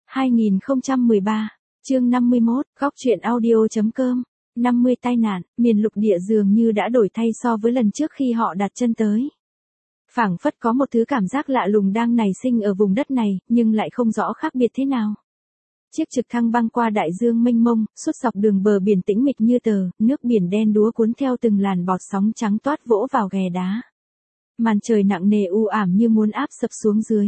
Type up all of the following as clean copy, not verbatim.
2013, chương 51, góc truyện audio.com, 50 tai nạn, miền lục địa dường như đã đổi thay so với lần trước khi họ đặt chân tới. Phảng phất có một thứ cảm giác lạ lùng đang nảy sinh ở vùng đất này, nhưng lại không rõ khác biệt thế nào. Chiếc trực thăng băng qua đại dương mênh mông, suốt dọc đường bờ biển tĩnh mịch như tờ, nước biển đen đúa cuốn theo từng làn bọt sóng trắng toát vỗ vào ghè đá. Màn trời nặng nề u ảm như muốn áp sập xuống dưới.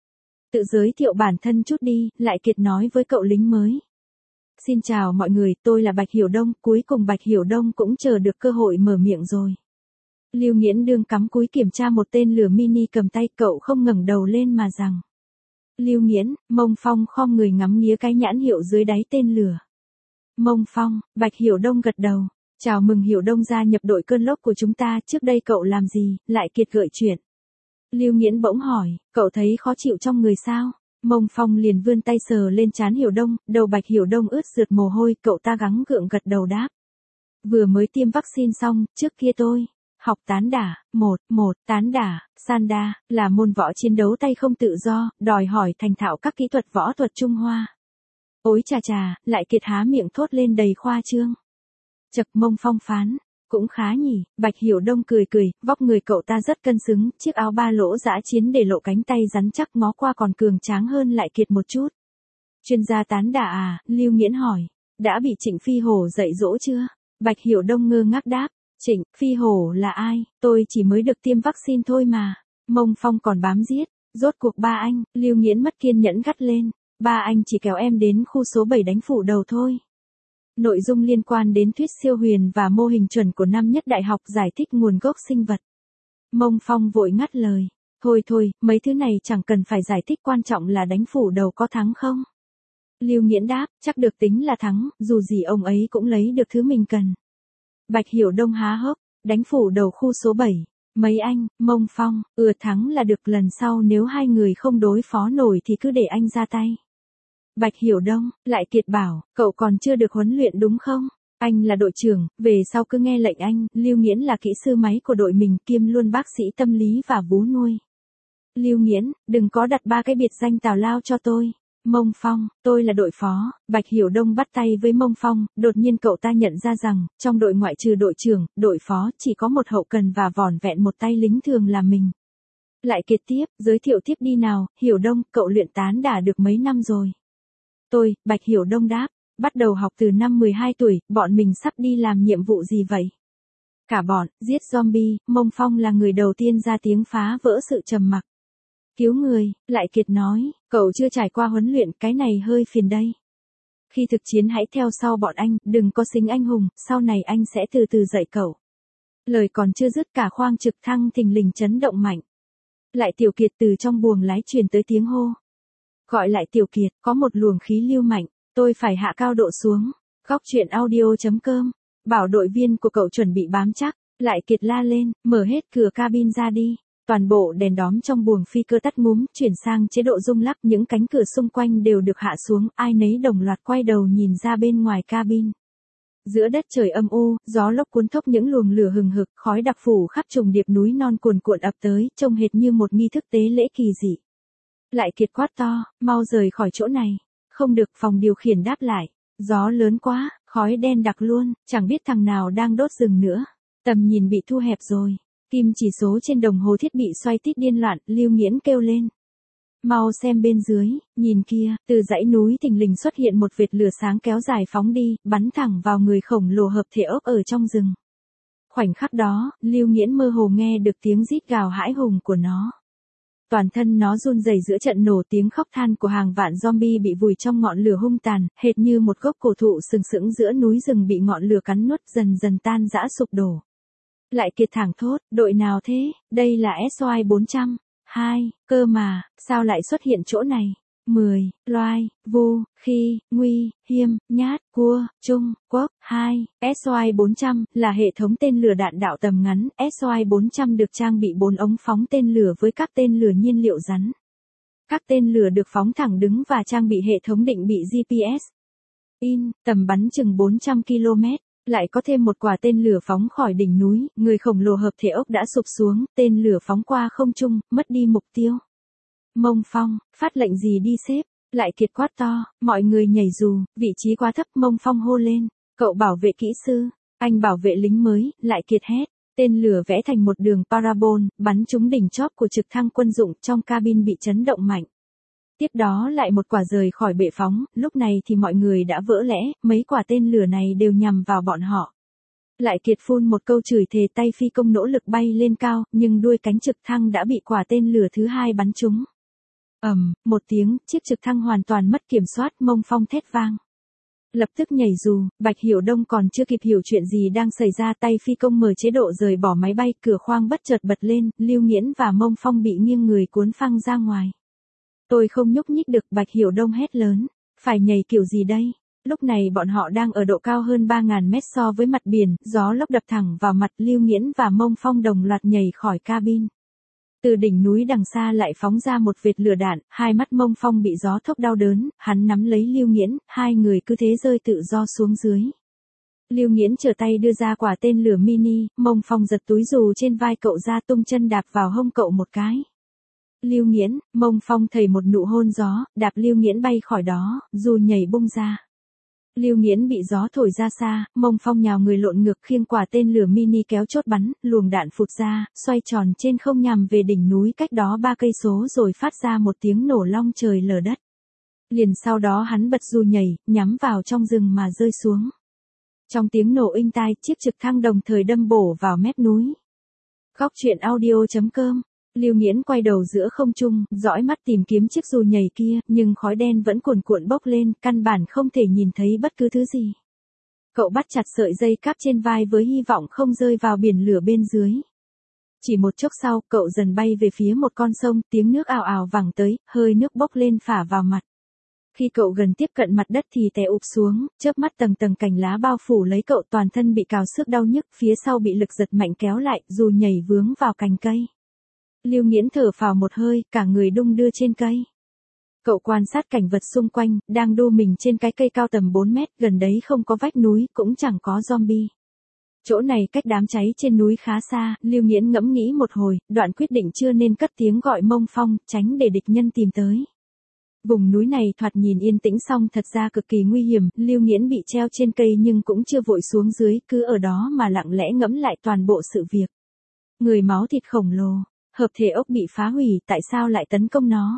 Tự giới thiệu bản thân chút đi, Lại Kiệt nói với cậu lính mới. Xin chào mọi người, tôi là Bạch Hiểu Đông, cuối cùng Bạch Hiểu Đông cũng chờ được cơ hội mở miệng rồi. Lưu Nghiễn đương cắm cúi kiểm tra một tên lửa mini cầm tay, cậu không ngẩng đầu lên mà rằng. Lưu Nghiễn, Mông Phong khom người ngắm nghía cái nhãn hiệu dưới đáy tên lửa. Mông Phong, Bạch Hiểu Đông gật đầu. Chào mừng Hiểu Đông gia nhập đội cơn lốc của chúng ta, trước đây cậu làm gì? Lại Kiệt gợi chuyện. Lưu Nghiễn bỗng hỏi, cậu thấy khó chịu trong người sao? Mông Phong liền vươn tay sờ lên trán Hiểu Đông, đầu Bạch Hiểu Đông ướt rượt mồ hôi, cậu ta gắng gượng gật đầu đáp. Vừa mới tiêm vaccine xong, trước kia tôi học tán đả, tán đả, Sanda, là môn võ chiến đấu tay không tự do, đòi hỏi thành thạo các kỹ thuật võ thuật Trung Hoa. Ôi chà chà, Lại Kiệt há miệng thốt lên đầy khoa trương. Chậc, Mông Phong phán, cũng khá nhỉ. Bạch Hiểu Đông cười cười, vóc người cậu ta rất cân xứng, chiếc áo ba lỗ dã chiến để lộ cánh tay rắn chắc, ngó qua còn cường tráng hơn Lại Kiệt một chút. Chuyên gia tán đả à? Lưu Nghiễn hỏi. Đã bị Trịnh Phi Hổ dạy dỗ chưa? Bạch Hiểu Đông ngơ ngác đáp. Trịnh Phi Hổ là ai? Tôi chỉ mới được tiêm vaccine thôi mà. Mông Phong còn bám giết. Rốt cuộc ba anh, Lưu Nghiễn mất kiên nhẫn gắt lên. Ba anh chỉ kéo em đến khu số 7 đánh phủ đầu thôi. Nội dung liên quan đến thuyết siêu huyền và mô hình chuẩn của năm nhất đại học giải thích nguồn gốc sinh vật. Mông Phong vội ngắt lời. Thôi, mấy thứ này chẳng cần phải giải thích, quan trọng là đánh phủ đầu có thắng không? Lưu Nghiễn đáp, chắc được tính là thắng, dù gì ông ấy cũng lấy được thứ mình cần. Bạch Hiểu Đông há hốc, đánh phủ đầu khu số 7. Mấy anh, Mông Phong, thắng là được, lần sau nếu hai người không đối phó nổi thì cứ để anh ra tay. Bạch Hiểu Đông, Lại Kiệt bảo, cậu còn chưa được huấn luyện đúng không? Anh là đội trưởng, về sau cứ nghe lệnh anh. Lưu Nghiễn là kỹ sư máy của đội mình, kiêm luôn bác sĩ tâm lý và vú nuôi. Lưu Nghiễn, đừng có đặt ba cái biệt danh tào lao cho tôi. Mông Phong, tôi là đội phó. Bạch Hiểu Đông bắt tay với Mông Phong, đột nhiên cậu ta nhận ra rằng, trong đội ngoại trừ đội trưởng, đội phó, chỉ có một hậu cần và vỏn vẹn một tay lính thường là mình. Lại Kiệt tiếp, giới thiệu tiếp đi nào. Hiểu Đông, cậu luyện tán đả được mấy năm rồi? Tôi, Bạch Hiểu Đông đáp, bắt đầu học từ năm 12 tuổi, bọn mình sắp đi làm nhiệm vụ gì vậy? Cả bọn, giết zombie. Mông Phong là người đầu tiên ra tiếng phá vỡ sự trầm mặc. Cứu người, Lại Kiệt nói, cậu chưa trải qua huấn luyện, cái này hơi phiền đây. Khi thực chiến hãy theo sau bọn anh, đừng có xính anh hùng, sau này anh sẽ từ từ dạy cậu. Lời còn chưa dứt, cả khoang trực thăng thình lình chấn động mạnh. Lại Tiểu Kiệt, từ trong buồng lái truyền tới tiếng hô. Gọi Lại Tiểu Kiệt, có một luồng khí lưu mạnh, tôi phải hạ cao độ xuống. Góc truyện audio.com, bảo đội viên của cậu chuẩn bị bám chắc. Lại Kiệt la lên, mở hết cửa cabin ra đi. Toàn bộ đèn đóm trong buồng phi cơ tắt ngúm, chuyển sang chế độ rung lắc, những cánh cửa xung quanh đều được hạ xuống, ai nấy đồng loạt quay đầu nhìn ra bên ngoài cabin. Giữa đất trời âm u, gió lốc cuốn thốc những luồng lửa hừng hực, khói đặc phủ khắp trùng điệp núi non cuồn cuộn ập tới, trông hệt như một nghi thức tế lễ kỳ dị. Lại Kiệt quát to, mau rời khỏi chỗ này. Không được, phòng điều khiển đáp lại. Gió lớn quá, khói đen đặc luôn, chẳng biết thằng nào đang đốt rừng nữa. Tầm nhìn bị thu hẹp rồi. Kim chỉ số trên đồng hồ thiết bị xoay tít điên loạn, Lưu Nghiễn kêu lên. Mau xem bên dưới, nhìn kia, từ dãy núi thình lình xuất hiện một vệt lửa sáng kéo dài phóng đi, bắn thẳng vào người khổng lồ hợp thể ốc ở trong rừng. Khoảnh khắc đó, Lưu Nghiễn mơ hồ nghe được tiếng rít gào hãi hùng của nó. Toàn thân nó run rẩy giữa trận nổ, tiếng khóc than của hàng vạn zombie bị vùi trong ngọn lửa hung tàn, hệt như một gốc cổ thụ sừng sững giữa núi rừng bị ngọn lửa cắn nuốt, dần dần tan rã sụp đổ. Lại Kiệt thảng thốt, đội nào thế? Đây là SOI 400. 2, cơ mà, sao lại xuất hiện chỗ này? 10, loai, vu, khi, nguy, hiêm, nhát, cua, trung, quốc. 2, SOI 400 là hệ thống tên lửa đạn đạo tầm ngắn. SOI 400 được trang bị 4 ống phóng tên lửa với các tên lửa nhiên liệu rắn. Các tên lửa được phóng thẳng đứng và trang bị hệ thống định vị GPS. Tầm bắn chừng 400 km. Lại có thêm một quả tên lửa phóng khỏi đỉnh núi, người khổng lồ hợp thể ốc đã sụp xuống, tên lửa phóng qua không trung, mất đi mục tiêu. Mông Phong, phát lệnh gì đi sếp? Lại Kiệt quát to, mọi người nhảy dù, vị trí quá thấp. Mông Phong hô lên, cậu bảo vệ kỹ sư, anh bảo vệ lính mới. Lại Kiệt hét, tên lửa vẽ thành một đường parabol, bắn trúng đỉnh chóp của trực thăng quân dụng, trong cabin bị chấn động mạnh. Tiếp đó lại một quả rời khỏi bệ phóng, lúc này thì mọi người đã vỡ lẽ, mấy quả tên lửa này đều nhằm vào bọn họ. Lại Kiệt phun một câu chửi thề, tay phi công nỗ lực bay lên cao, nhưng đuôi cánh trực thăng đã bị quả tên lửa thứ hai bắn trúng. Một tiếng, chiếc trực thăng hoàn toàn mất kiểm soát. Mông Phong thét vang, lập tức nhảy dù. Bạch Hiểu Đông còn chưa kịp hiểu chuyện gì đang xảy ra, tay phi công mở chế độ rời bỏ máy bay, cửa khoang bất chợt bật lên, Lưu Nghiễn và Mông Phong bị nghiêng người cuốn phăng ra ngoài. Tôi không nhúc nhích được. Bạch Hiểu Đông hét lớn, phải nhảy kiểu gì đây? Lúc này bọn họ đang ở độ cao hơn 3.000 mét so với mặt biển, gió lốc đập thẳng vào mặt. Lưu Nghiễn và Mông Phong đồng loạt nhảy khỏi cabin. Từ đỉnh núi đằng xa lại phóng ra một vệt lửa đạn, hai mắt Mông Phong bị gió thốc đau đớn, hắn nắm lấy Lưu Nghiễn, hai người cứ thế rơi tự do xuống dưới. Lưu Nghiễn trở tay đưa ra quả tên lửa mini, Mông Phong giật túi dù trên vai cậu ra, tung chân đạp vào hông cậu một cái. Lưu Nghiễn, Mông Phong thầy một nụ hôn gió, đạp Lưu Nghiễn bay khỏi đó, dù nhảy bung ra. Lưu Nghiễn bị gió thổi ra xa, Mông Phong nhào người lộn ngược khiêng quả tên lửa mini kéo chốt bắn, luồng đạn phụt ra, xoay tròn trên không nhằm về đỉnh núi cách đó 3 cây số rồi phát ra một tiếng nổ long trời lở đất. Liền sau đó hắn bật dù nhảy, nhắm vào trong rừng mà rơi xuống. Trong tiếng nổ inh tai, chiếc trực thăng đồng thời đâm bổ vào mép núi. Góc truyện audio.com. Lưu Nghiễn quay đầu giữa không trung, dõi mắt tìm kiếm chiếc dù nhảy kia, nhưng khói đen vẫn cuồn cuộn bốc lên, căn bản không thể nhìn thấy bất cứ thứ gì. Cậu bắt chặt sợi dây cáp trên vai với hy vọng không rơi vào biển lửa bên dưới. Chỉ một chốc sau, cậu dần bay về phía một con sông, tiếng nước ào ào vẳng tới, hơi nước bốc lên phả vào mặt. Khi cậu gần tiếp cận mặt đất thì té ụp xuống, chớp mắt tầng tầng cành lá bao phủ lấy cậu, toàn thân bị cào xước đau nhức, phía sau bị lực giật mạnh kéo lại, dù nhảy vướng vào cành cây. Lưu Nghiễn thở phào một hơi, cả người đung đưa trên cây. Cậu quan sát cảnh vật xung quanh, đang đu mình trên cái cây cao tầm 4 mét, gần đấy không có vách núi, cũng chẳng có zombie. Chỗ này cách đám cháy trên núi khá xa, Lưu Nghiễn ngẫm nghĩ một hồi, đoạn quyết định chưa nên cất tiếng gọi Mông Phong, tránh để địch nhân tìm tới. Vùng núi này thoạt nhìn yên tĩnh song thật ra cực kỳ nguy hiểm, Lưu Nghiễn bị treo trên cây nhưng cũng chưa vội xuống dưới, cứ ở đó mà lặng lẽ ngẫm lại toàn bộ sự việc. Người máu thịt khổng lồ, hợp thể ốc bị phá hủy, tại sao lại tấn công nó?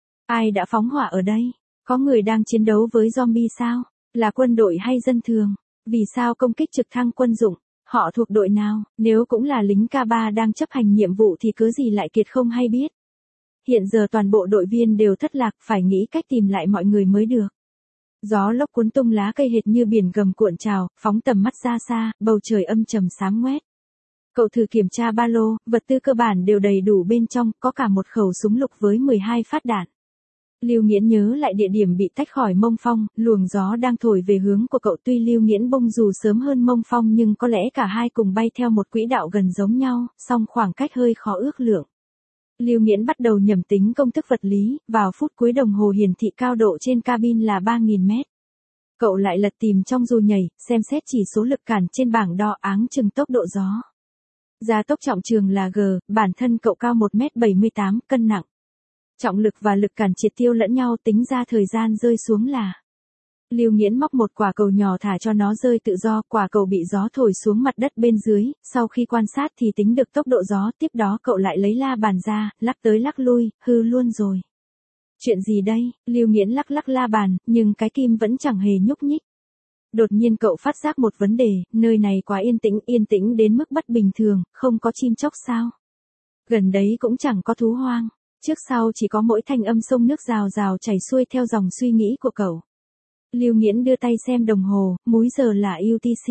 Ai đã phóng hỏa ở đây? Có người đang chiến đấu với zombie sao? Là quân đội hay dân thường? Vì sao công kích trực thăng quân dụng? Họ thuộc đội nào? Nếu cũng là lính K3 đang chấp hành nhiệm vụ thì cớ gì Lại Kiệt không hay biết? Hiện giờ toàn bộ đội viên đều thất lạc, phải nghĩ cách tìm lại mọi người mới được. Gió lốc cuốn tung lá cây hệt như biển gầm cuộn trào, phóng tầm mắt ra xa, bầu trời âm trầm xám ngoét. Cậu thử kiểm tra ba lô, vật tư cơ bản đều đầy đủ bên trong, có cả một khẩu súng lục với 12 phát đạn. Lưu Nghiễn nhớ lại địa điểm bị tách khỏi Mông Phong, luồng gió đang thổi về hướng của cậu, tuy Lưu Nghiễn bung dù sớm hơn Mông Phong nhưng có lẽ cả hai cùng bay theo một quỹ đạo gần giống nhau, song khoảng cách hơi khó ước lượng. Lưu Nghiễn bắt đầu nhẩm tính công thức vật lý, vào phút cuối đồng hồ hiển thị cao độ trên cabin là 3.000 mét. Cậu lại lật tìm trong dù nhảy, xem xét chỉ số lực cản trên bảng đo, áng chừng tốc độ gió. Gia tốc trọng trường là G, bản thân cậu cao 1m78, cân nặng. Trọng lực và lực cản triệt tiêu lẫn nhau, tính ra thời gian rơi xuống là. Lưu Nghiễn móc một quả cầu nhỏ thả cho nó rơi tự do, quả cầu bị gió thổi xuống mặt đất bên dưới, sau khi quan sát thì tính được tốc độ gió, tiếp đó cậu lại lấy la bàn ra, lắc tới lắc lui, hư luôn rồi. Chuyện gì đây? Lưu Nghiễn lắc lắc la bàn, nhưng cái kim vẫn chẳng hề nhúc nhích. Đột nhiên cậu phát giác một vấn đề, nơi này quá yên tĩnh đến mức bất bình thường, không có chim chóc sao? Gần đấy cũng chẳng có thú hoang, trước sau chỉ có mỗi thanh âm sông nước rào rào chảy xuôi theo dòng suy nghĩ của cậu. Lưu Nghiễn đưa tay xem đồng hồ, múi giờ là UTC.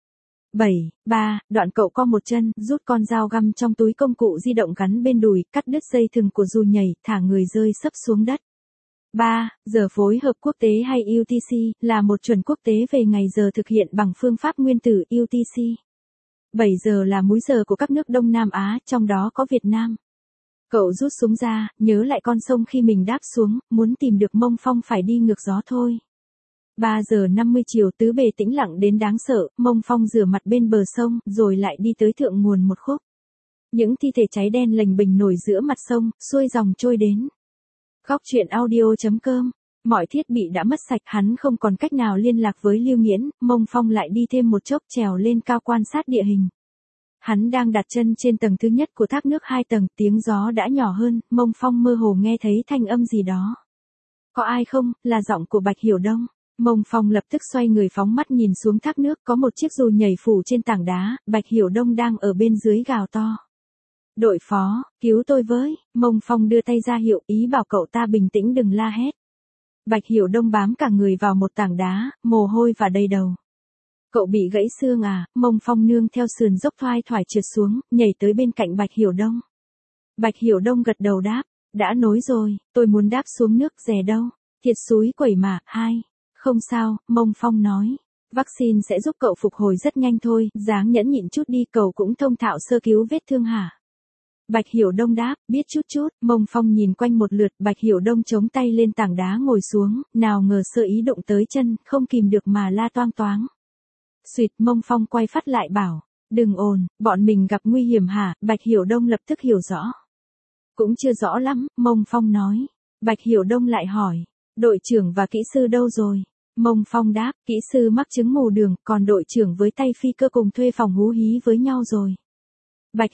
7:3, đoạn cậu co một chân, rút con dao găm trong túi công cụ di động gắn bên đùi, cắt đứt dây thừng của dù nhảy, thả người rơi sấp xuống đất. 3 giờ phối hợp quốc tế hay UTC, là một chuẩn quốc tế về ngày giờ thực hiện bằng phương pháp nguyên tử UTC. 7 giờ là múi giờ của các nước Đông Nam Á, trong đó có Việt Nam. Cậu rút súng ra, nhớ lại con sông khi mình đáp xuống, muốn tìm được Mông Phong phải đi ngược gió thôi. 3 giờ 50 chiều, tứ bề tĩnh lặng đến đáng sợ, Mông Phong rửa mặt bên bờ sông, rồi lại đi tới thượng nguồn một khúc. Những thi thể cháy đen lềnh bềnh nổi giữa mặt sông, xuôi dòng trôi đến. Góc truyện audio.com Mọi thiết bị đã mất sạch, hắn không còn cách nào liên lạc với Lưu Nghiễn, Mông Phong lại đi thêm một chốc trèo lên cao quan sát địa hình. Hắn đang đặt chân trên tầng thứ nhất của thác nước 2 tầng, tiếng gió đã nhỏ hơn, Mông Phong mơ hồ nghe thấy thanh âm gì đó. Có ai không, là giọng của Bạch Hiểu Đông. Mông Phong lập tức xoay người phóng mắt nhìn xuống thác nước, có một chiếc dù nhảy phủ trên tảng đá, Bạch Hiểu Đông đang ở bên dưới gào to. Đội phó, cứu tôi với, Mông Phong đưa tay ra hiệu ý bảo cậu ta bình tĩnh đừng la hét. Bạch Hiểu Đông bám cả người vào một tảng đá, mồ hôi và đầy đầu. Cậu bị gãy xương à, Mông Phong nương theo sườn dốc thoai thoải trượt xuống, nhảy tới bên cạnh Bạch Hiểu Đông. Bạch Hiểu Đông gật đầu đáp, đã nối rồi, tôi muốn đáp xuống nước rẻ đâu, thiệt xúi quẩy mà, không sao, Mông Phong nói. Vaccine sẽ giúp cậu phục hồi rất nhanh thôi, dáng nhẫn nhịn chút đi, cậu cũng thông thạo sơ cứu vết thương hả? Bạch Hiểu Đông đáp, biết chút, Mông Phong nhìn quanh một lượt, Bạch Hiểu Đông chống tay lên tảng đá ngồi xuống, nào ngờ sơ ý đụng tới chân, không kìm được mà la toang toáng. Xuyệt, Mông Phong quay phát lại bảo, đừng ồn, bọn mình gặp nguy hiểm hả? Bạch Hiểu Đông lập tức hiểu rõ. Cũng chưa rõ lắm, Mông Phong nói. Bạch Hiểu Đông lại hỏi, đội trưởng và kỹ sư đâu rồi? Mông Phong đáp, kỹ sư mắc chứng mù đường, còn đội trưởng với tay phi cơ cùng thuê phòng hú hí với nhau rồi. Bạch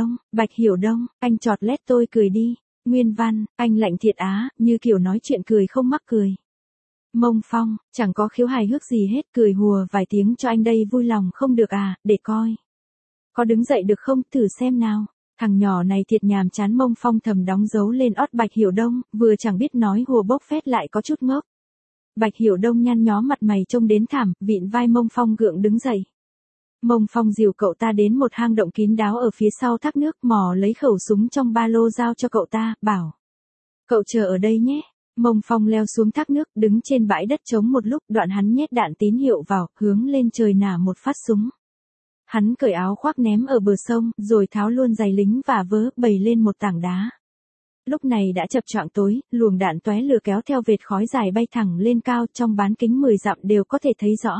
Hiểu Đông, anh chọt lét tôi cười đi. Nguyên văn, anh lạnh thiệt á, như kiểu nói chuyện cười không mắc cười. Mông Phong, chẳng có khiếu hài hước gì hết, cười hùa vài tiếng cho anh đây vui lòng không được à, để coi. Có đứng dậy được không, thử xem nào. Thằng nhỏ này thiệt nhàm chán, Mông Phong thầm đóng dấu lên ót Bạch Hiểu Đông, vừa chẳng biết nói hùa bốc phét lại có chút ngốc. Bạch Hiểu Đông nhăn nhó mặt mày trông đến thảm, vịn vai Mông Phong gượng đứng dậy. Mông Phong dìu cậu ta đến một hang động kín đáo ở phía sau thác nước, mò lấy khẩu súng trong ba lô giao cho cậu ta, bảo. Cậu chờ ở đây nhé. Mông Phong leo xuống thác nước, đứng trên bãi đất trống một lúc, đoạn hắn nhét đạn tín hiệu vào, hướng lên trời nả một phát súng. Hắn cởi áo khoác ném ở bờ sông, rồi tháo luôn giày lính và vớ, bày lên một tảng đá. Lúc này đã chập choạng tối, luồng đạn tóe lửa kéo theo vệt khói dài bay thẳng lên cao, trong bán kính 10 dặm đều có thể thấy rõ.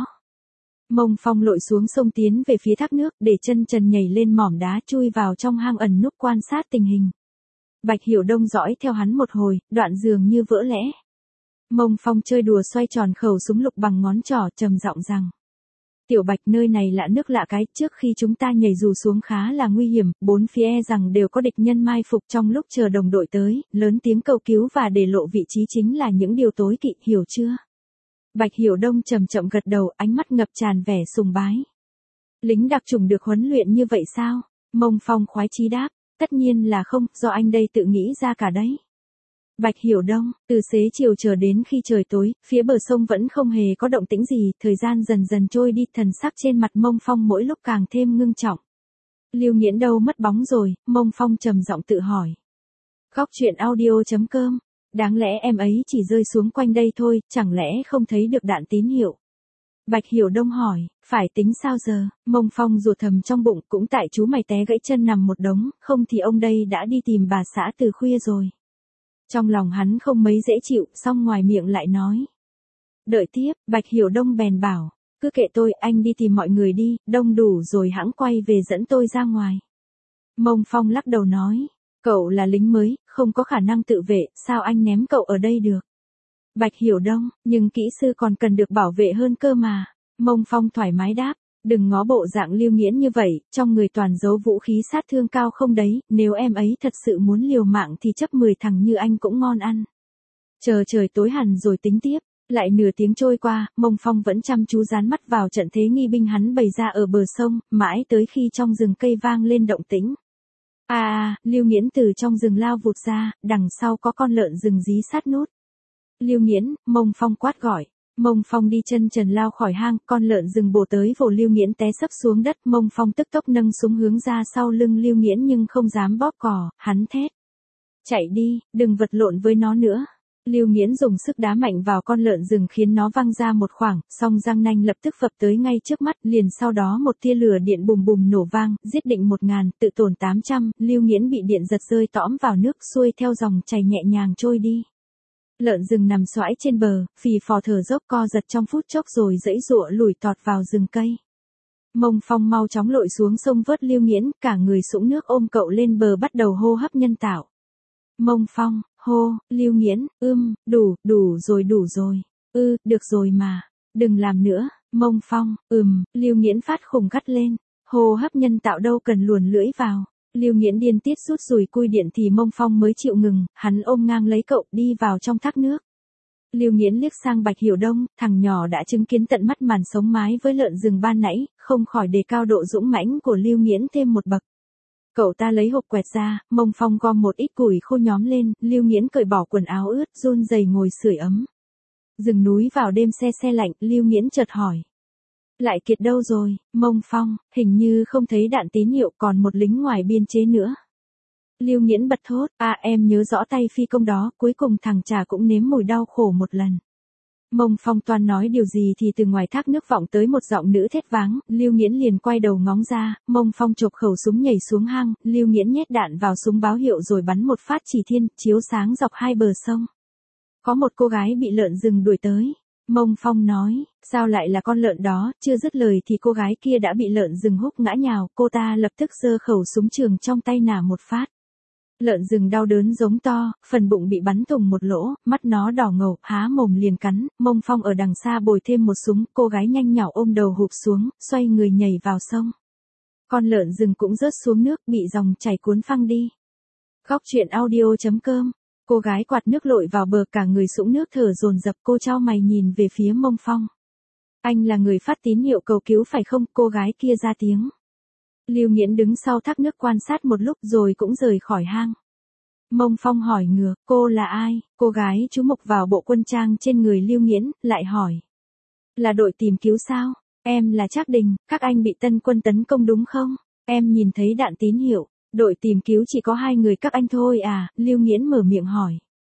Mông Phong lội xuống sông tiến về phía thác nước, để chân trần nhảy lên mỏm đá chui vào trong hang ẩn núp quan sát tình hình. Bạch Hiểu Đông dõi theo hắn một hồi, đoạn dường như vỡ lẽ. Mông Phong chơi đùa xoay tròn khẩu súng lục bằng ngón trỏ, trầm giọng rằng. Tiểu Bạch, nơi này lạ nước lạ cái, trước khi chúng ta nhảy dù xuống khá là nguy hiểm, bốn phía rằng đều có địch nhân mai phục, trong lúc chờ đồng đội tới, lớn tiếng cầu cứu và để lộ vị trí chính là những điều tối kỵ, hiểu chưa? Bạch Hiểu Đông chậm chậm gật đầu, ánh mắt ngập tràn vẻ sùng bái. Lính đặc chủng được huấn luyện như vậy sao? Mông Phong khoái chí đáp, tất nhiên là không, do anh đây tự nghĩ ra cả đấy. Bạch Hiểu Đông, từ xế chiều chờ đến khi trời tối, phía bờ sông vẫn không hề có động tĩnh gì, thời gian dần dần trôi đi, thần sắc trên mặt Mông Phong mỗi lúc càng thêm ngưng trọng. Lưu Nghiễn đâu mất bóng rồi, Mông Phong trầm giọng tự hỏi. Góc truyện audio.com, đáng lẽ em ấy chỉ rơi xuống quanh đây thôi, chẳng lẽ không thấy được đạn tín hiệu? Bạch Hiểu Đông hỏi, phải tính sao giờ? Mông Phong rủa thầm trong bụng, cũng tại chú mày té gãy chân nằm một đống, không thì ông đây đã đi tìm bà xã từ khuya rồi. Trong lòng hắn không mấy dễ chịu, song ngoài miệng lại nói. Đợi tiếp, Bạch Hiểu Đông bèn bảo, cứ kệ tôi, anh đi tìm mọi người đi, đông đủ rồi hãng quay về dẫn tôi ra ngoài. Mông Phong lắc đầu nói, cậu là lính mới, không có khả năng tự vệ, sao anh ném cậu ở đây được? Bạch Hiểu Đông, nhưng kỹ sư còn cần được bảo vệ hơn cơ mà. Mông Phong thoải mái đáp, đừng ngó bộ dạng Lưu Nghiễn như vậy, trong người toàn giấu vũ khí sát thương cao không đấy, nếu em ấy thật sự muốn liều mạng thì chấp 10 thằng như anh cũng ngon ăn. Chờ trời tối hẳn rồi tính tiếp. Lại nửa tiếng trôi qua, Mông Phong vẫn chăm chú dán mắt vào trận thế nghi binh hắn bày ra ở bờ sông, mãi tới khi trong rừng cây vang lên động tĩnh. Lưu Nghiễn từ trong rừng lao vụt ra, đằng sau có con lợn rừng dí sát nút. Lưu Nghiễn, Mông Phong quát gọi. Mông Phong đi chân trần lao khỏi hang, con lợn rừng bổ tới vồ Lưu Nghiễn té sấp xuống đất, Mông Phong tức tốc nâng súng hướng ra sau lưng Lưu Nghiễn nhưng không dám bóp cò, hắn thét. Chạy đi, đừng vật lộn với nó nữa. Lưu Nghiễn dùng sức đá mạnh vào con lợn rừng khiến nó văng ra một khoảng, song răng nanh lập tức phập tới ngay trước mắt, liền sau đó một tia lửa điện bùm bùm nổ vang, giết định 1000, tự tổn 800, Lưu Nghiễn bị điện giật rơi tõm vào nước, xuôi theo dòng chảy nhẹ nhàng trôi đi. Lợn rừng nằm xoãi trên bờ, phì phò thở dốc co giật trong phút chốc rồi giãy giụa lủi tọt vào rừng cây. Mông Phong mau chóng lội xuống sông vớt Lưu Nghiễn, cả người sũng nước ôm cậu lên bờ bắt đầu hô hấp nhân tạo. Mông Phong, hô, Lưu Nghiễn, đủ rồi, được rồi mà, đừng làm nữa, Mông Phong, Lưu Nghiễn phát khùng gắt lên, hô hấp nhân tạo đâu cần luồn lưỡi vào. Lưu Nghiễn điên tiết rút rùi cui điện thì Mông Phong mới chịu ngừng, hắn ôm ngang lấy cậu đi vào trong thác nước. Lưu Nghiễn liếc sang Bạch Hiểu Đông, thằng nhỏ đã chứng kiến tận mắt màn sống mái với lợn rừng ban nãy, không khỏi đề cao độ dũng mãnh của Lưu Nghiễn thêm một bậc. Cậu ta lấy hộp quẹt ra, Mông Phong gom một ít củi khô nhóm lên, Lưu Nghiễn cởi bỏ quần áo ướt, run rẩy ngồi sưởi ấm. Rừng núi vào đêm se lạnh, Lưu Nghiễn chợt hỏi. Lại Kiệt đâu rồi, Mông Phong, hình như không thấy đạn tín hiệu, còn một lính ngoài biên chế nữa. Lưu Nghiễn bật thốt, em nhớ rõ tay phi công đó, cuối cùng thằng chả cũng nếm mùi đau khổ một lần. Mông Phong toan nói điều gì thì từ ngoài thác nước vọng tới một giọng nữ thét váng, Lưu Nghiễn liền quay đầu ngóng ra, Mông Phong chộp khẩu súng nhảy xuống hang, Lưu Nghiễn nhét đạn vào súng báo hiệu rồi bắn một phát chỉ thiên, chiếu sáng dọc hai bờ sông. Có một cô gái bị lợn rừng đuổi tới. Mông Phong nói, sao lại là con lợn đó, chưa dứt lời thì cô gái kia đã bị lợn rừng húc ngã nhào, cô ta lập tức giơ khẩu súng trường trong tay nả một phát. Lợn rừng đau đớn giống to, phần bụng bị bắn thủng một lỗ, mắt nó đỏ ngầu, há mồm liền cắn, Mông Phong ở đằng xa bồi thêm một súng, cô gái nhanh nhảu ôm đầu hụp xuống, xoay người nhảy vào sông. Con lợn rừng cũng rớt xuống nước, bị dòng chảy cuốn phăng đi. Góc truyện audio.com. Cô gái quạt nước lội vào bờ, cả người sũng nước thở dồn dập, cô chau mày nhìn về phía Mông Phong. Anh là người phát tín hiệu cầu cứu phải không? Cô gái kia ra tiếng. Lưu Nghiễn đứng sau thác nước quan sát một lúc rồi cũng rời khỏi hang. Mông Phong hỏi ngược, cô là ai? Cô gái chú mục vào bộ quân trang trên người Lưu Nghiễn, lại hỏi. Là đội tìm cứu sao? Em là Trác Đình, các anh bị Tân Quân tấn công đúng không? Em nhìn thấy đạn tín hiệu. Đội tìm cứu chỉ có 2 người các anh thôi à? Lưu Nghiễn mở miệng hỏi.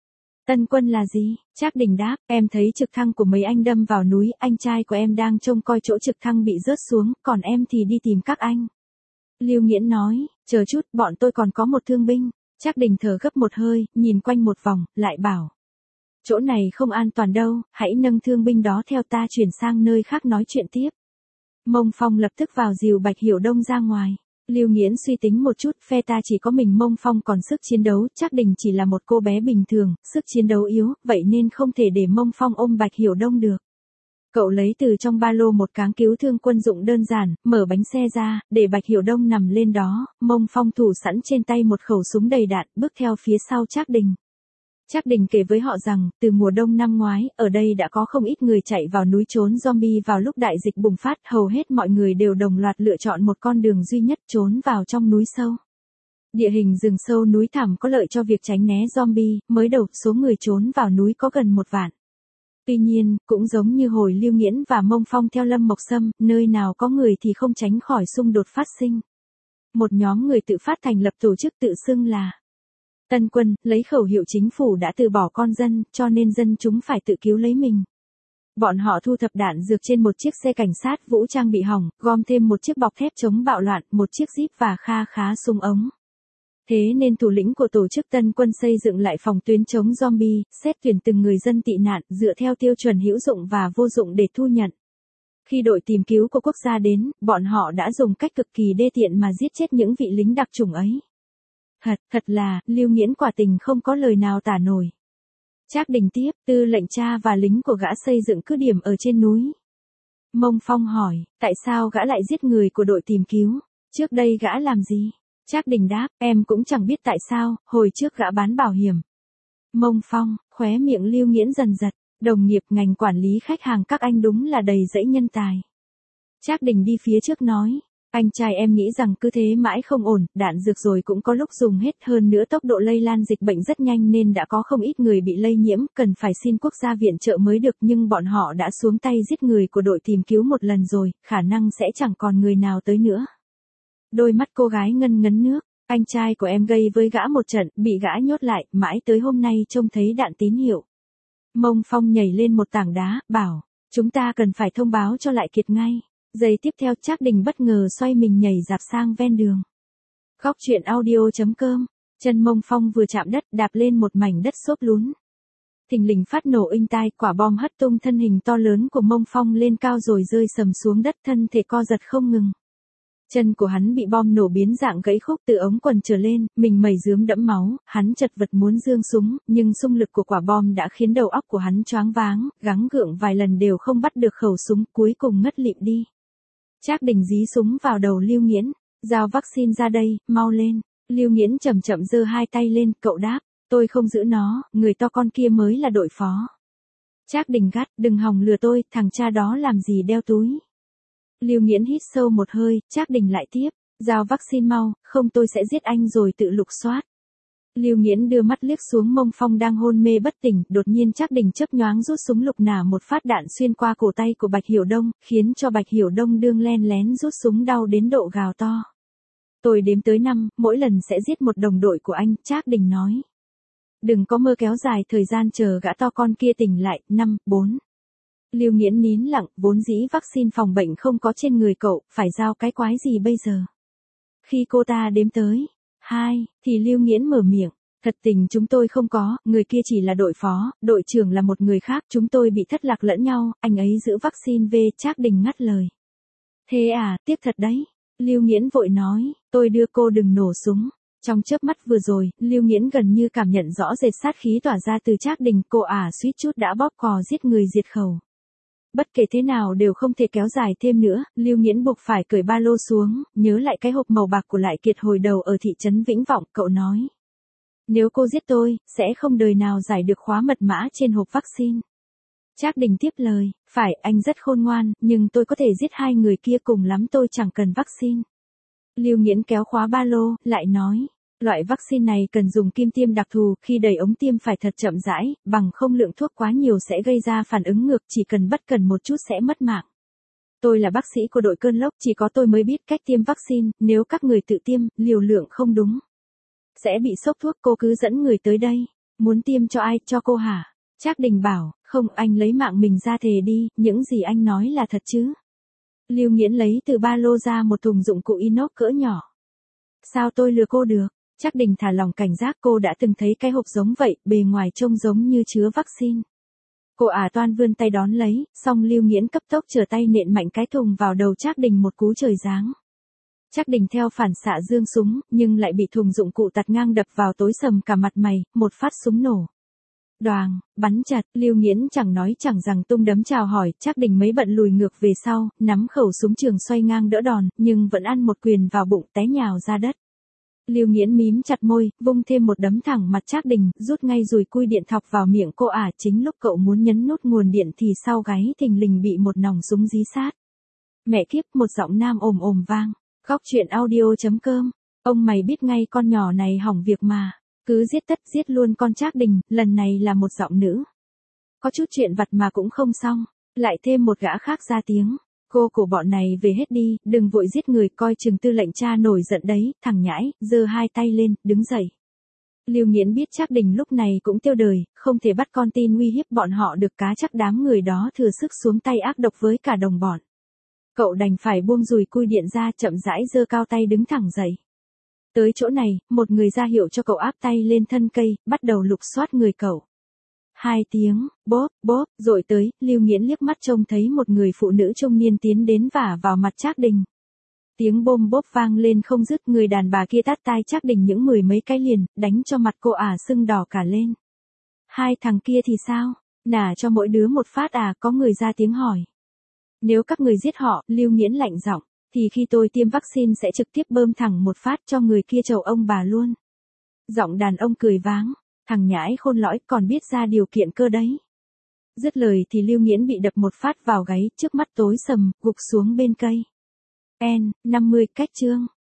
Tân Quân là gì? Trác Đình đáp, em thấy trực thăng của mấy anh đâm vào núi, anh trai của em đang trông coi chỗ trực thăng bị rớt xuống, còn em thì đi tìm các anh. Lưu Nghiễn nói, chờ chút, bọn tôi còn có một thương binh. Trác Đình thở gấp một hơi, nhìn quanh một vòng, lại bảo. Chỗ này không an toàn đâu, hãy nâng thương binh đó theo ta chuyển sang nơi khác nói chuyện tiếp. Mông Phong lập tức vào dìu Bạch Hiểu Đông ra ngoài. Lưu Nghiễn suy tính một chút, phe ta chỉ có mình Mông Phong còn sức chiến đấu, Trác Đình chỉ là một cô bé bình thường, sức chiến đấu yếu, vậy nên không thể để Mông Phong ôm Bạch Hiểu Đông được. Cậu lấy từ trong ba lô một cáng cứu thương quân dụng đơn giản, mở bánh xe ra, để Bạch Hiểu Đông nằm lên đó, Mông Phong thủ sẵn trên tay một khẩu súng đầy đạn, bước theo phía sau Trác Đình. Trác Đình kể với họ rằng, từ mùa đông năm ngoái, ở đây đã có không ít người chạy vào núi trốn zombie vào lúc đại dịch bùng phát, hầu hết mọi người đều đồng loạt lựa chọn một con đường duy nhất trốn vào trong núi sâu. Địa hình rừng sâu núi thẳm có lợi cho việc tránh né zombie, mới đầu số người trốn vào núi có gần 1 vạn. Tuy nhiên, cũng giống như hồi Lưu Nghiễn và Mông Phong theo Lâm Mộc Sâm, nơi nào có người thì không tránh khỏi xung đột phát sinh. Một nhóm người tự phát thành lập tổ chức tự xưng là Tân Quân, lấy khẩu hiệu chính phủ đã từ bỏ con dân, cho nên dân chúng phải tự cứu lấy mình. Bọn họ thu thập đạn dược trên một chiếc xe cảnh sát vũ trang bị hỏng, gom thêm một chiếc bọc thép chống bạo loạn, một chiếc jeep và kha khá súng ống. Thế nên thủ lĩnh của tổ chức Tân Quân xây dựng lại phòng tuyến chống zombie, xét tuyển từng người dân tị nạn, dựa theo tiêu chuẩn hữu dụng và vô dụng để thu nhận. Khi đội tìm cứu của quốc gia đến, bọn họ đã dùng cách cực kỳ đê tiện mà giết chết những vị lính đặc chủng ấy. Thật là, Lưu Nghiễn quả tình không có lời nào tả nổi. Trác Đình tiếp, tư lệnh cha và lính của gã xây dựng cứ điểm ở trên núi. Mông Phong hỏi, tại sao gã lại giết người của đội tìm cứu? Trước đây gã làm gì? Trác Đình đáp, em cũng chẳng biết tại sao, hồi trước gã bán bảo hiểm. Mông Phong, khóe miệng Lưu Nghiễn dần giật, đồng nghiệp ngành quản lý khách hàng các anh đúng là đầy dẫy nhân tài. Trác Đình đi phía trước nói, anh trai em nghĩ rằng cứ thế mãi không ổn, đạn dược rồi cũng có lúc dùng hết, hơn nữa tốc độ lây lan dịch bệnh rất nhanh nên đã có không ít người bị lây nhiễm, cần phải xin quốc gia viện trợ mới được, nhưng bọn họ đã xuống tay giết người của đội tìm cứu một lần rồi, khả năng sẽ chẳng còn người nào tới nữa. Đôi mắt cô gái ngân ngấn nước, anh trai của em gây với gã một trận, bị gã nhốt lại, mãi tới hôm nay trông thấy đạn tín hiệu. Mông Phong nhảy lên một tảng đá, bảo, chúng ta cần phải thông báo cho Lại Kiệt ngay. Giây tiếp theo Trác Đình bất ngờ xoay mình nhảy dạp sang ven đường. Góc truyện audio.com, chân Mông Phong vừa chạm đất đạp lên một mảnh đất xốp lún. Thình lình phát nổ inh tai, quả bom hất tung thân hình to lớn của Mông Phong lên cao rồi rơi sầm xuống đất, thân thể co giật không ngừng. Chân của hắn bị bom nổ biến dạng gãy khúc từ ống quần trở lên, mình mẩy rướm đẫm máu, hắn chật vật muốn giương súng, nhưng xung lực của quả bom đã khiến đầu óc của hắn choáng váng, gắng gượng vài lần đều không bắt được khẩu súng, cuối cùng ngất lịm đi. Trác Đình dí súng vào đầu Lưu Nghiễn, giao vaccine ra đây, mau lên. Lưu Nghiễn chậm chậm giơ hai tay lên, cậu đáp, tôi không giữ nó, người to con kia mới là đội phó. Trác Đình gắt, đừng hòng lừa tôi, thằng cha đó làm gì đeo túi. Lưu Nghiễn hít sâu một hơi, Trác Đình lại tiếp, giao vaccine mau, không tôi sẽ giết anh rồi tự lục soát. Lưu Nghiễn đưa mắt liếc xuống Mông Phong đang hôn mê bất tỉnh, đột nhiên Trác Đình chớp nhoáng rút súng lục nả một phát đạn xuyên qua cổ tay của Bạch Hiểu Đông, khiến cho Bạch Hiểu Đông đương len lén rút súng đau đến độ gào to. Tôi đếm tới 5, mỗi lần sẽ giết một đồng đội của anh, Trác Đình nói. Đừng có mơ kéo dài thời gian chờ gã to con kia tỉnh lại, 5, 4. Lưu Nghiễn nín lặng, vốn dĩ vaccine phòng bệnh không có trên người cậu, phải giao cái quái gì bây giờ? Khi cô ta đếm tới 2, thì Lưu Nghiễn mở miệng, thật tình chúng tôi không có, người kia chỉ là đội phó, đội trưởng là một người khác, chúng tôi bị thất lạc lẫn nhau, anh ấy giữ vaccine về, Trác Đình ngắt lời. Thế à, tiếc thật đấy. Lưu Nghiễn vội nói, tôi đưa cô đừng nổ súng. Trong chớp mắt vừa rồi, Lưu Nghiễn gần như cảm nhận rõ rệt sát khí tỏa ra từ Trác Đình, cô suýt chút đã bóp cò giết người diệt khẩu. Bất kể thế nào đều không thể kéo dài thêm nữa, Lưu Nghiễn buộc phải cởi ba lô xuống, nhớ lại cái hộp màu bạc của Lại Kiệt hồi đầu ở thị trấn Vĩnh Vọng, cậu nói. Nếu cô giết tôi, sẽ không đời nào giải được khóa mật mã trên hộp vaccine. Trác Đình tiếp lời, phải, anh rất khôn ngoan, nhưng tôi có thể giết hai người kia, cùng lắm tôi chẳng cần vaccine. Lưu Nghiễn kéo khóa ba lô, lại nói. Loại vaccine này cần dùng kim tiêm đặc thù, khi đẩy ống tiêm phải thật chậm rãi, bằng không lượng thuốc quá nhiều sẽ gây ra phản ứng ngược, chỉ cần bất cần một chút sẽ mất mạng. Tôi là bác sĩ của đội cơn lốc, chỉ có tôi mới biết cách tiêm vaccine, nếu các người tự tiêm, liều lượng không đúng. Sẽ bị sốc thuốc, cô cứ dẫn người tới đây. Muốn tiêm cho ai, cho cô hả? Trác Đình bảo, không, anh lấy mạng mình ra thề đi, những gì anh nói là thật chứ? Lưu Nghiễn lấy từ ba lô ra một thùng dụng cụ inox cỡ nhỏ. Sao tôi lừa cô được? Trác Đình thả lòng cảnh giác, cô đã từng thấy cái hộp giống vậy, bề ngoài trông giống như chứa vaccine. Cô toan vươn tay đón lấy, song Lưu Nghiễn cấp tốc trở tay nện mạnh cái thùng vào đầu Trác Đình một cú trời giáng. Trác Đình theo phản xạ giương súng, nhưng lại bị thùng dụng cụ tạt ngang đập vào, tối sầm cả mặt mày, một phát súng nổ. Đoàng, bắn chặt, Lưu Nghiễn chẳng nói chẳng rằng tung đấm chào hỏi, Trác Đình mấy bận lùi ngược về sau, nắm khẩu súng trường xoay ngang đỡ đòn, nhưng vẫn ăn một quyền vào bụng, té nhào ra đất. Lưu Nghiễn mím chặt môi, vung thêm một đấm thẳng mặt Trác Đình, rút ngay dùi cui điện thọc vào miệng cô chính lúc cậu muốn nhấn nút nguồn điện thì sau gáy thình lình bị một nòng súng dí sát. Mẹ kiếp, một giọng nam ồm ồm vang. Góc truyện audio.com. Ông mày biết ngay con nhỏ này hỏng việc mà. Cứ giết luôn con Trác Đình, lần này là một giọng nữ. Có chút chuyện vặt mà cũng không xong. Lại thêm một gã khác ra tiếng. Cô của bọn này về hết đi, đừng vội giết người, coi chừng Tư lệnh cha nổi giận đấy, thằng nhãi, giơ hai tay lên, đứng dậy. Lưu Nghiễn biết Trác Đình lúc này cũng tiêu đời, không thể bắt con tin uy hiếp bọn họ được, cá chắc đám người đó thừa sức xuống tay ác độc với cả đồng bọn. Cậu đành phải buông dùi cui điện ra, chậm rãi giơ cao tay đứng thẳng dậy. Tới chỗ này, một người ra hiệu cho cậu áp tay lên thân cây, bắt đầu lục soát người cậu. 2 tiếng, bóp, rồi tới, Lưu Nghiễn liếc mắt trông thấy một người phụ nữ trung niên tiến đến vả vào mặt Trác Đình. Tiếng bôm bốp vang lên không dứt, người đàn bà kia tát tai Trác Đình những 10 mấy cái liền, đánh cho mặt cô sưng đỏ cả lên. Hai thằng kia thì sao? Nả cho mỗi đứa một phát có người ra tiếng hỏi. Nếu các người giết họ, Lưu Nghiễn lạnh giọng, thì khi tôi tiêm vaccine sẽ trực tiếp bơm thẳng một phát cho người kia chầu ông bà luôn. Giọng đàn ông cười váng, thằng nhãi khôn lõi còn biết ra điều kiện cơ đấy. Dứt lời thì Lưu Nghiễn bị đập một phát vào gáy, trước mắt tối sầm, gục xuống bên cây. N50 cách chương.